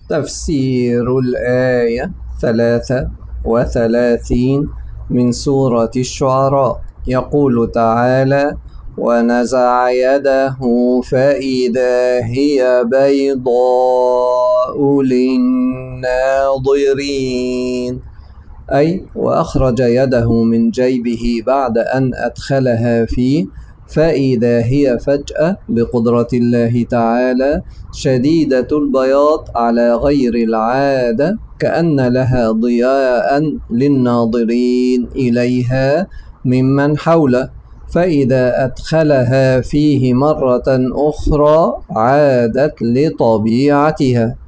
تفسير الآية 33 من سورة الشعراء. يقول تعالى: ونزع يده فإذا هي بيضاء للناظرين، أي وأخرج يده من جيبه بعد أن أدخلها فيه، فإذا هي فجأة بقدرة الله تعالى شديدة البياض على غير العادة، كأن لها ضياء للناظرين إليها ممن حوله، فإذا أدخلها فيه مرة أخرى عادت لطبيعتها.